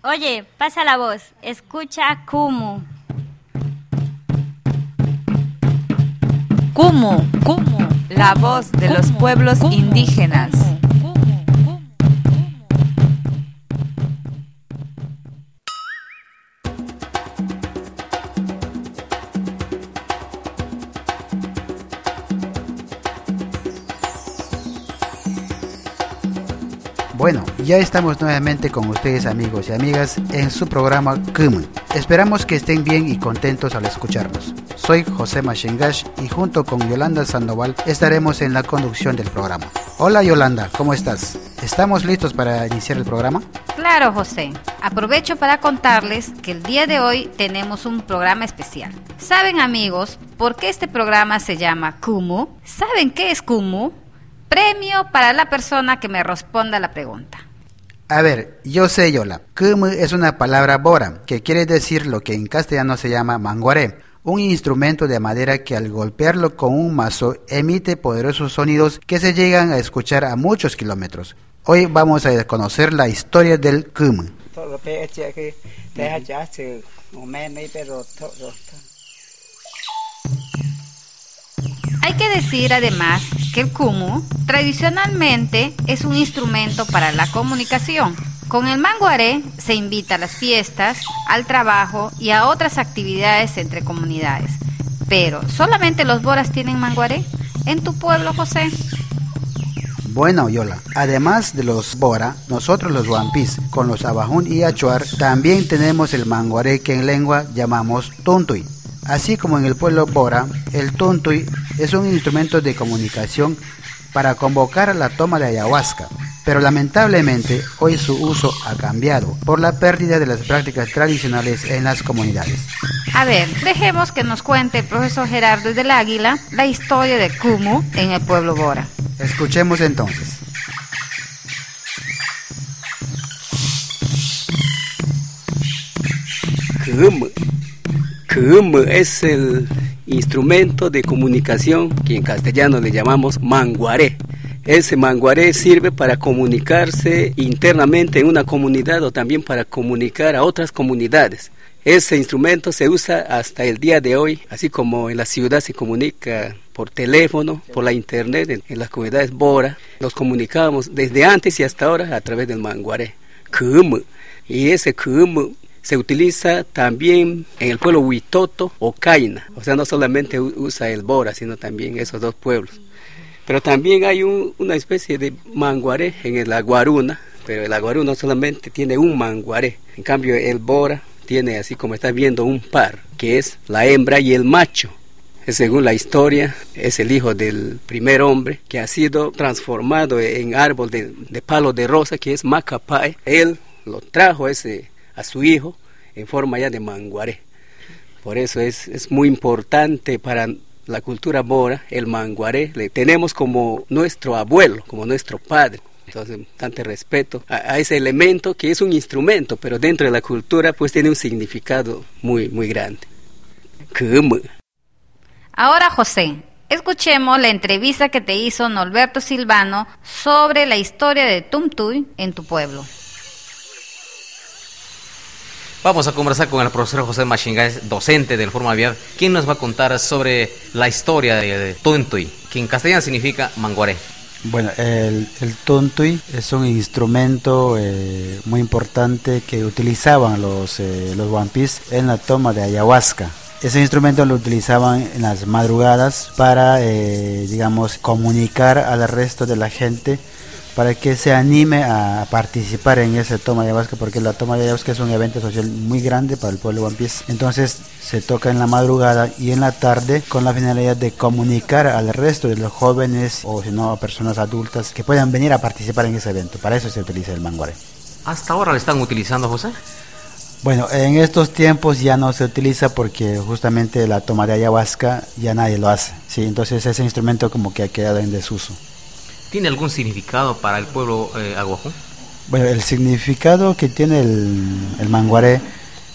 Oye, pasa la voz, escucha Kumu. Kumu, la voz de los pueblos indígenas. Bueno, ya estamos nuevamente con ustedes, amigos y amigas, en su programa Kumu. Esperamos que estén bien y contentos al escucharnos. Soy José Machingash y junto con Yolanda Sandoval estaremos en la conducción del programa. Hola Yolanda, ¿cómo estás? ¿Estamos listos para iniciar el programa? Claro, José. Aprovecho para contarles que el día de hoy tenemos un programa especial. ¿Saben, amigos, por qué este programa se llama Kumu? ¿Saben qué es Kumu? Premio para la persona que me responda la pregunta. A ver, yo sé, Yola. Kumu es una palabra bora, que quiere decir lo que en castellano se llama manguaré, un instrumento de madera que al golpearlo con un mazo emite poderosos sonidos que se llegan a escuchar a muchos kilómetros. Hoy vamos a conocer la historia del Kumu. Hay que decir además que el Kumu tradicionalmente es un instrumento para la comunicación. Con el manguaré se invita a las fiestas, al trabajo y a otras actividades entre comunidades. Pero, ¿solamente los boras tienen manguaré? ¿En tu pueblo, José? Bueno, Yola, además de los bora, nosotros los huampis, con los abajún y achuar, también tenemos el manguaré que en lengua llamamos tuntui. Así como en el pueblo bora, el tuntui es un instrumento de comunicación para convocar a la toma de ayahuasca, pero lamentablemente hoy su uso ha cambiado por la pérdida de las prácticas tradicionales en las comunidades. A ver, dejemos que nos cuente el profesor Gerardo del Águila la historia de Kumu en el pueblo bora. Escuchemos entonces. Kumu es el instrumento de comunicación que en castellano le llamamos manguaré. Ese manguaré sirve para comunicarse internamente en una comunidad o también para comunicar a otras comunidades. Ese instrumento se usa hasta el día de hoy, así como en la ciudad se comunica por teléfono, por la internet, en las comunidades bora. Nos comunicamos desde antes y hasta ahora a través del manguaré. Kumu. Y ese kumu se utiliza también en el pueblo Huitoto o Caina. O sea, no solamente usa el bora, sino también esos dos pueblos. Pero también hay una especie de manguaré en el aguaruna, pero el aguaruna solamente tiene un manguaré. En cambio, el bora tiene, así como estás viendo, un par, que es la hembra y el macho. Según la historia, es el hijo del primer hombre que ha sido transformado en árbol de palo de rosa, que es macapae. Él lo trajo a su hijo en forma ya de manguaré. Por eso es muy importante para la cultura bora el manguaré. Le tenemos como nuestro abuelo, como nuestro padre. Entonces, bastante respeto a ese elemento que es un instrumento, pero dentro de la cultura pues tiene un significado muy, muy grande. Kumu. Ahora, José, escuchemos la entrevista que te hizo Norberto Silvano sobre la historia de Tumtuy en tu pueblo. Vamos a conversar con el profesor José Machingash, docente del Foro Aviar, quien nos va a contar sobre la historia de Tuntui, que en castellano significa manguaré. Bueno, el tuntui es un instrumento muy importante que utilizaban los huampis en la toma de ayahuasca. Ese instrumento lo utilizaban en las madrugadas para, comunicar al resto de la gente, para que se anime a participar en esa toma de ayahuasca, porque la toma de ayahuasca es un evento social muy grande para el pueblo huampis. Entonces se toca en la madrugada y en la tarde con la finalidad de comunicar al resto de los jóvenes o si no a personas adultas que puedan venir a participar en ese evento. Para eso se utiliza el manguaré. ¿Hasta ahora lo están utilizando, José? Bueno, en estos tiempos ya no se utiliza porque justamente la toma de ayahuasca ya nadie lo hace, ¿sí? Entonces ese instrumento como que ha quedado en desuso. ¿Tiene algún significado para el pueblo aguajún? Bueno, el significado que tiene el manguaré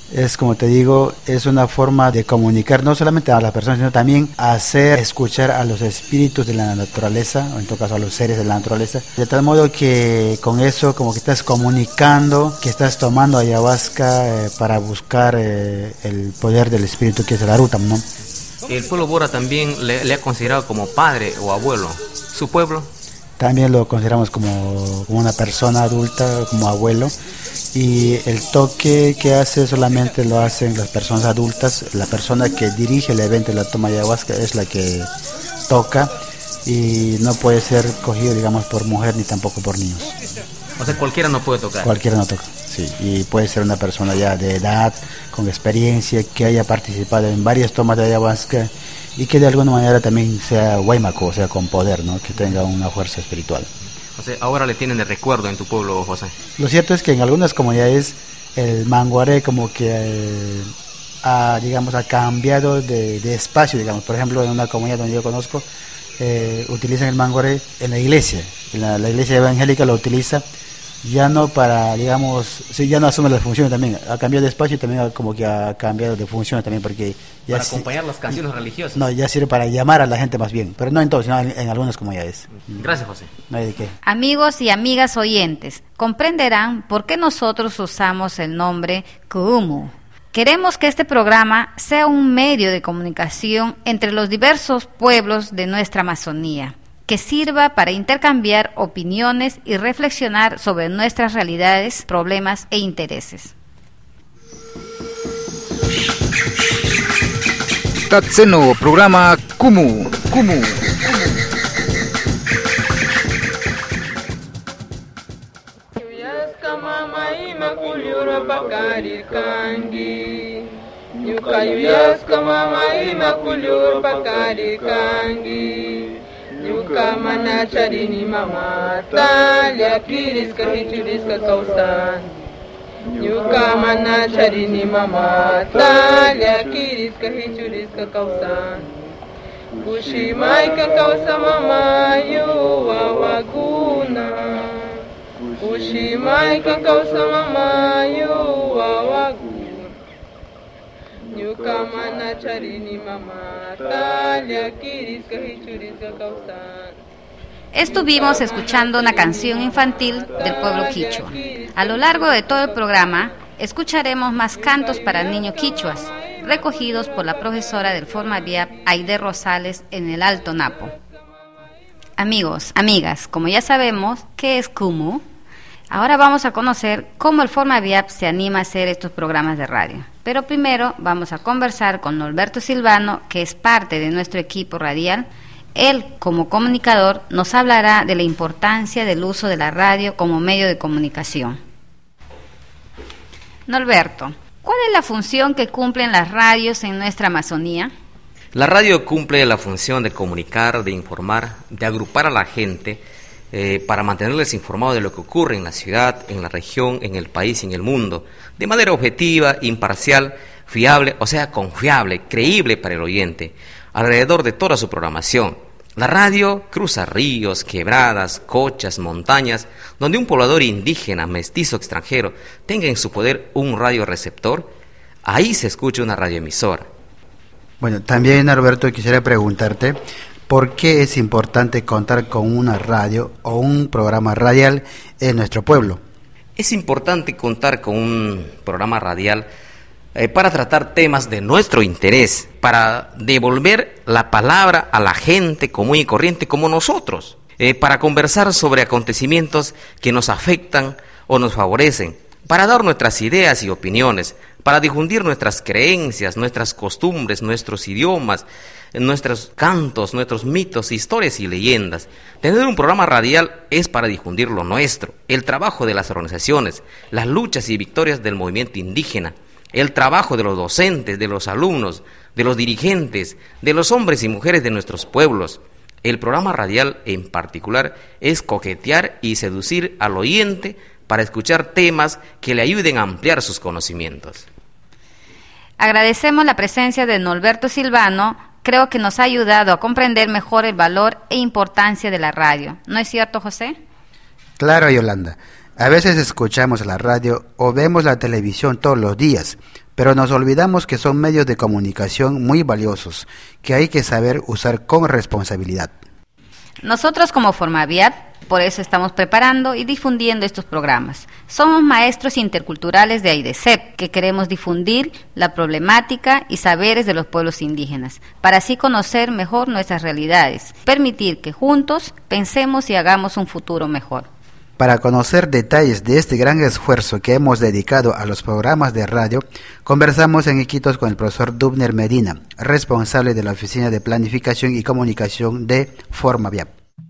Es, como te digo, es una forma de comunicar no solamente a las personas, sino también hacer escuchar a los espíritus de la naturaleza, o en todo caso a los seres de la naturaleza, de tal modo que con eso como que estás comunicando, que estás tomando ayahuasca para buscar el poder del espíritu que es el Arutam, ¿no? El pueblo Bora también le ha considerado como padre o abuelo. ¿Su pueblo? También lo consideramos como una persona adulta, como abuelo, y el toque que hace solamente lo hacen las personas adultas. La persona que dirige el evento de la toma de ayahuasca es la que toca y no puede ser cogido, digamos, por mujer ni tampoco por niños. O sea, cualquiera no puede tocar. Cualquiera no toca, sí, y puede ser una persona ya de edad, con experiencia, que haya participado en varias tomas de ayahuasca y que de alguna manera también sea huaymaco, o sea, con poder, ¿no? Que tenga una fuerza espiritual. O sea, ahora le tienen de recuerdo en tu pueblo, José. Lo cierto es que en algunas comunidades el manguaré como que ha cambiado de espacio, digamos. Por ejemplo, en una comunidad donde yo conozco, utilizan el manguaré en la iglesia. La iglesia evangélica lo utiliza ya no para, digamos, sí, ya no asume las funciones también, ha cambiado de espacio y también como que ha cambiado de funciones también, porque ya para acompañar las canciones religiosas. No, ya sirve para llamar a la gente más bien, pero no en todos, sino en algunas comunidades. Gracias, José. No hay de qué. Amigos y amigas oyentes, comprenderán por qué nosotros usamos el nombre Kumu. Queremos que este programa sea un medio de comunicación entre los diversos pueblos de nuestra Amazonía, que sirva para intercambiar opiniones y reflexionar sobre nuestras realidades, problemas e intereses. Tatseno, programa Kumu. Yuka mana charini mama talia kiriska hichuriska kausan. Yuka mana charini mama talia kiriska hichuriska kausan. Kushimaika kausa mama yuwa waguna. Kushimaika kausa mama yuwa waguna. Estuvimos escuchando una canción infantil del pueblo quichua. A lo largo de todo el programa escucharemos más cantos para niños quichuas, recogidos por la profesora del Formaviap, Aide Rosales, en el Alto Napo. Amigos, amigas, como ya sabemos, ¿qué es Kumu? Ahora vamos a conocer cómo el Formaviap se anima a hacer estos programas de radio. Pero primero vamos a conversar con Norberto Silvano, que es parte de nuestro equipo radial. Él, como comunicador, nos hablará de la importancia del uso de la radio como medio de comunicación. Norberto, ¿cuál es la función que cumplen las radios en nuestra Amazonía? La radio cumple la función de comunicar, de informar, de agrupar a la gente para mantenerles informados de lo que ocurre en la ciudad, en la región, en el país y en el mundo, de manera objetiva, imparcial, fiable, o sea, confiable, creíble para el oyente, alrededor de toda su programación. La radio cruza ríos, quebradas, cochas, montañas, donde un poblador indígena, mestizo, extranjero, tenga en su poder un radioreceptor, ahí se escucha una radioemisora. Bueno, también, Norberto, quisiera preguntarte, ¿por qué es importante contar con una radio o un programa radial en nuestro pueblo? Es importante contar con un programa radial para tratar temas de nuestro interés, para devolver la palabra a la gente común y corriente como nosotros, para conversar sobre acontecimientos que nos afectan o nos favorecen, para dar nuestras ideas y opiniones, para difundir nuestras creencias, nuestras costumbres, nuestros idiomas, nuestros cantos, nuestros mitos, historias y leyendas. Tener un programa radial es para difundir lo nuestro, el trabajo de las organizaciones, las luchas y victorias del movimiento indígena, el trabajo de los docentes, de los alumnos, de los dirigentes, de los hombres y mujeres de nuestros pueblos. El programa radial en particular es coquetear y seducir al oyente para escuchar temas que le ayuden a ampliar sus conocimientos. Agradecemos la presencia de Norberto Silvano. Creo que nos ha ayudado a comprender mejor el valor e importancia de la radio. ¿No es cierto, José? Claro, Yolanda. A veces escuchamos la radio o vemos la televisión todos los días, pero nos olvidamos que son medios de comunicación muy valiosos, que hay que saber usar con responsabilidad. Nosotros como Formaviat, por eso estamos preparando y difundiendo estos programas. Somos maestros interculturales de AIDESEP, que queremos difundir la problemática y saberes de los pueblos indígenas, para así conocer mejor nuestras realidades, permitir que juntos pensemos y hagamos un futuro mejor. Para conocer detalles de este gran esfuerzo que hemos dedicado a los programas de radio, conversamos en Iquitos con el profesor Dubner Medina, responsable de la Oficina de Planificación y Comunicación de Formaviat.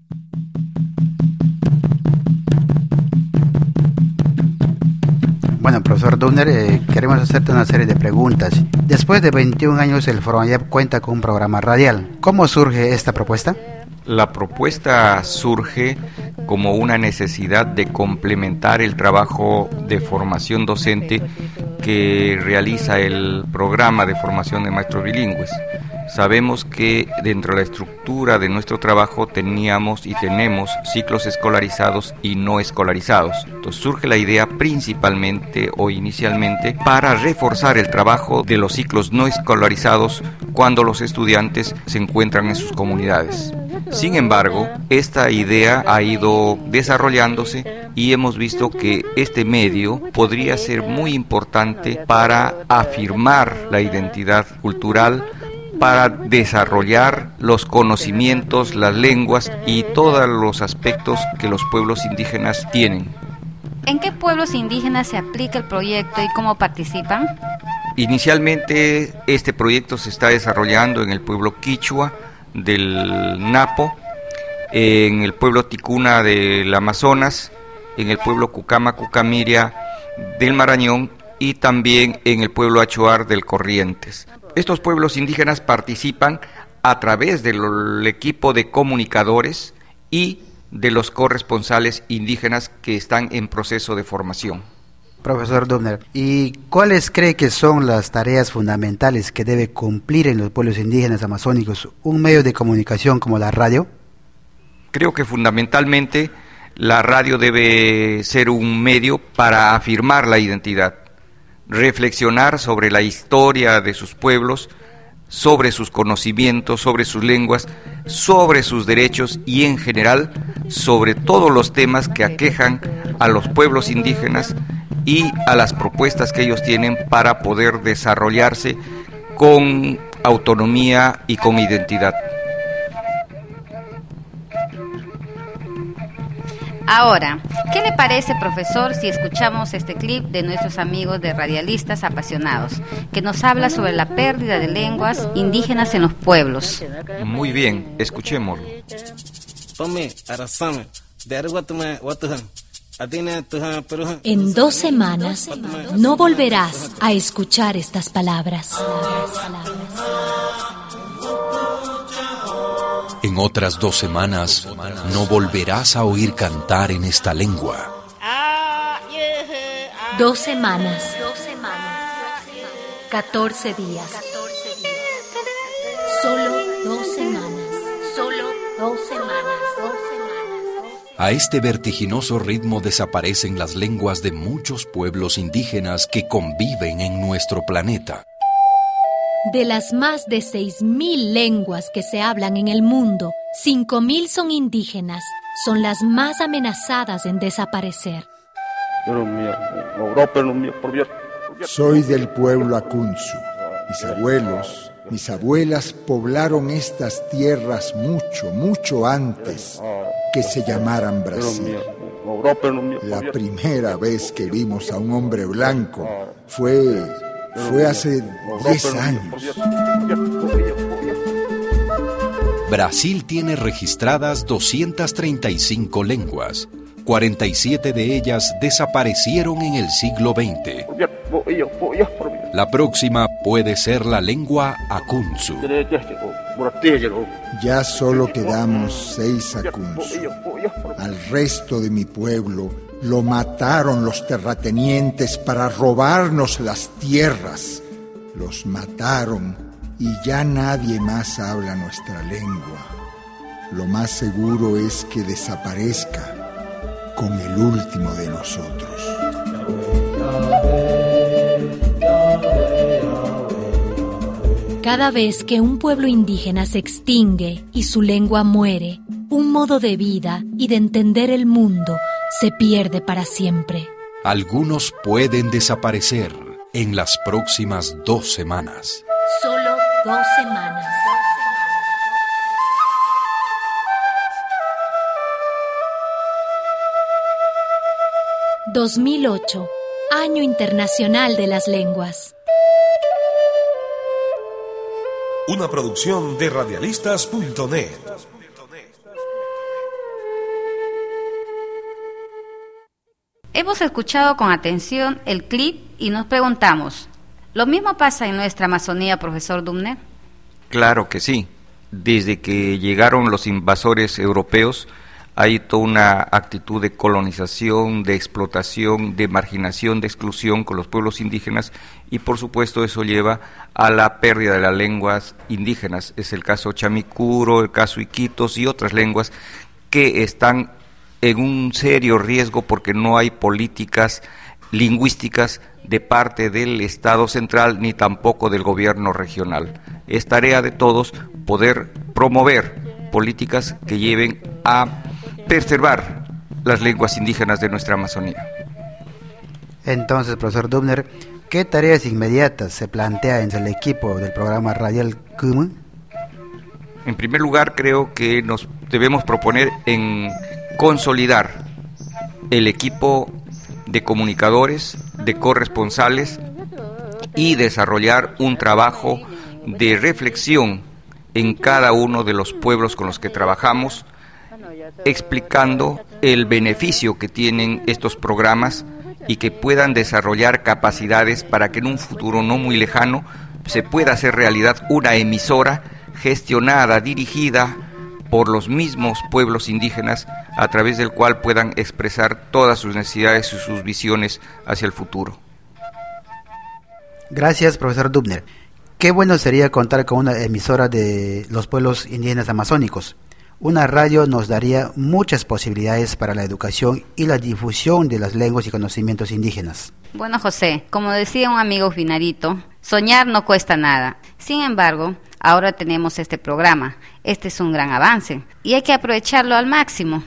Bueno, profesor Dubner, queremos hacerte una serie de preguntas. Después de 21 años, el Formaviat cuenta con un programa radial. ¿Cómo surge esta propuesta? La propuesta surge como una necesidad de complementar el trabajo de formación docente que realiza el programa de formación de maestros bilingües. Sabemos que dentro de la estructura de nuestro trabajo teníamos y tenemos ciclos escolarizados y no escolarizados. Entonces surge la idea principalmente o inicialmente para reforzar el trabajo de los ciclos no escolarizados cuando los estudiantes se encuentran en sus comunidades. Sin embargo, esta idea ha ido desarrollándose y hemos visto que este medio podría ser muy importante para afirmar la identidad cultural, para desarrollar los conocimientos, las lenguas y todos los aspectos que los pueblos indígenas tienen. ¿En qué pueblos indígenas se aplica el proyecto y cómo participan? Inicialmente este proyecto se está desarrollando en el pueblo quichua del Napo, en el pueblo ticuna del Amazonas, en el pueblo cucama cucamiria del Marañón y también en el pueblo achuar del Corrientes. Estos pueblos indígenas participan a través del equipo de comunicadores y de los corresponsales indígenas que están en proceso de formación. Profesor Dubner, ¿y cuáles cree que son las tareas fundamentales que debe cumplir en los pueblos indígenas amazónicos un medio de comunicación como la radio? Creo que fundamentalmente la radio debe ser un medio para afirmar la identidad, reflexionar sobre la historia de sus pueblos, sobre sus conocimientos, sobre sus lenguas, sobre sus derechos y en general sobre todos los temas que aquejan a los pueblos indígenas y a las propuestas que ellos tienen para poder desarrollarse con autonomía y con identidad. Ahora, ¿qué le parece, profesor, si escuchamos este clip de nuestros amigos de Radialistas Apasionados, que nos habla sobre la pérdida de lenguas indígenas en los pueblos? Muy bien, escuchémoslo. En 2 semanas no volverás a escuchar estas palabras. En otras 2 semanas no volverás a oír cantar en esta lengua. 2 semanas. 14 días. Solo 2 semanas. Solo 2 semanas. A este vertiginoso ritmo desaparecen las lenguas de muchos pueblos indígenas que conviven en nuestro planeta. De las más de 6.000 lenguas que se hablan en el mundo, 5.000 son indígenas. Son las más amenazadas en desaparecer. Soy del pueblo Akunzu. Mis abuelos, mis abuelas poblaron estas tierras mucho antes que se llamaran Brasil. La primera vez que vimos a un hombre blanco fue hace 10 años. Brasil tiene registradas 235 lenguas. 47 de ellas desaparecieron en el siglo XX. La próxima puede ser la lengua Akunzu. Ya solo quedamos 6 Akunzu. Al resto de mi pueblo lo mataron los terratenientes para robarnos las tierras. Los mataron y ya nadie más habla nuestra lengua. Lo más seguro es que desaparezca con el último de nosotros. Cada vez que un pueblo indígena se extingue y su lengua muere, un modo de vida y de entender el mundo se pierde para siempre. Algunos pueden desaparecer en las próximas 2 semanas. Solo 2 semanas. ...2008... Año Internacional de las Lenguas. Una producción de radialistas.net. Hemos escuchado con atención el clip y nos preguntamos, ¿lo mismo pasa en nuestra Amazonía, profesor Dubner? Claro que sí. Desde que llegaron los invasores europeos, hay toda una actitud de colonización, de explotación, de marginación, de exclusión con los pueblos indígenas y por supuesto eso lleva a la pérdida de las lenguas indígenas. Es el caso chamicuro, el caso iquitos y otras lenguas que están en un serio riesgo porque no hay políticas lingüísticas de parte del Estado central ni tampoco del gobierno regional. Es tarea de todos poder promover políticas que lleven a preservar las lenguas indígenas de nuestra Amazonía. Entonces, profesor Dubner, ¿qué tareas inmediatas se plantea en el equipo del programa radial KUMU? En primer lugar, creo que nos debemos proponer en consolidar el equipo de comunicadores, de corresponsales y desarrollar un trabajo de reflexión en cada uno de los pueblos con los que trabajamos, explicando el beneficio que tienen estos programas y que puedan desarrollar capacidades para que en un futuro no muy lejano se pueda hacer realidad una emisora gestionada, dirigida por los mismos pueblos indígenas, a través del cual puedan expresar todas sus necesidades y sus visiones hacia el futuro. Gracias, profesor Dubner. Qué bueno sería contar con una emisora de los pueblos indígenas amazónicos. Una radio nos daría muchas posibilidades para la educación y la difusión de las lenguas y conocimientos indígenas. Bueno, José, como decía un amigo Vinarito, soñar no cuesta nada. Sin embargo, ahora tenemos este programa. Este es un gran avance y hay que aprovecharlo al máximo.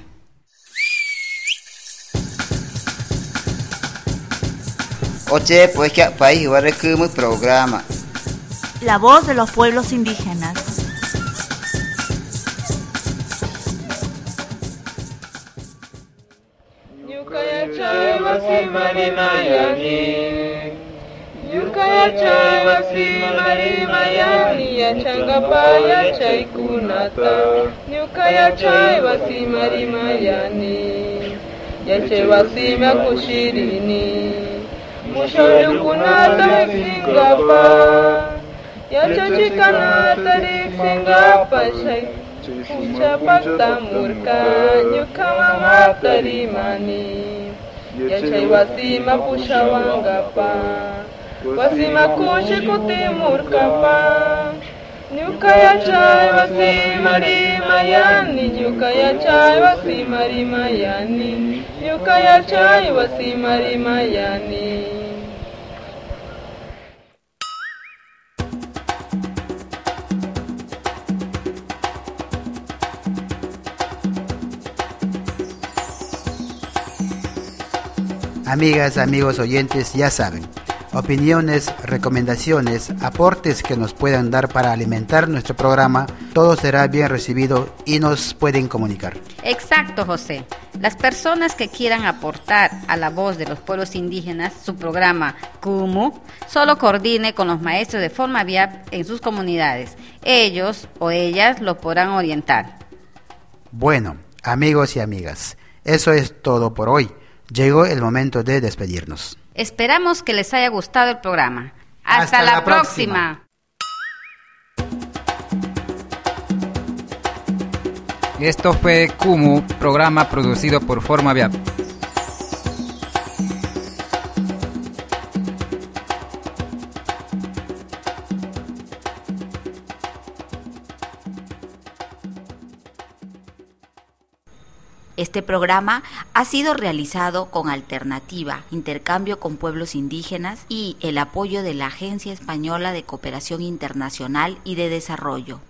Oye, pues que país va a programa. La voz de los pueblos indígenas. Yukaya chay wasi mari mayani ya changapaya chay kunata. Yukaya chay wasi mari mayani ya chay wasi makushirini. Mushoyu kunata singapa ya chay kanata singapa chay kuchapata murka yukama matarimani ya chay wasi mapushawangapa. Wasima kushi kutimur kapa Nyukaya chay wasi mari mayani Nyukaya chay wasi mari mayani Nyukaya chay wasi mari mayani. Amigas, amigos oyentes, ya saben, opiniones, recomendaciones, aportes que nos puedan dar para alimentar nuestro programa, todo será bien recibido y nos pueden comunicar. Exacto, José. Las personas que quieran aportar a la voz de los pueblos indígenas su programa KUMU, solo coordine con los maestros de forma vial en sus comunidades. Ellos o ellas lo podrán orientar. Bueno, amigos y amigas, eso es todo por hoy. Llegó el momento de despedirnos. Esperamos que les haya gustado el programa. ¡Hasta la próxima! Esto fue KUMU, programa producido por Forma Vial. Este programa ha sido realizado con Alternativa, Intercambio con Pueblos Indígenas y el apoyo de la Agencia Española de Cooperación Internacional y de Desarrollo.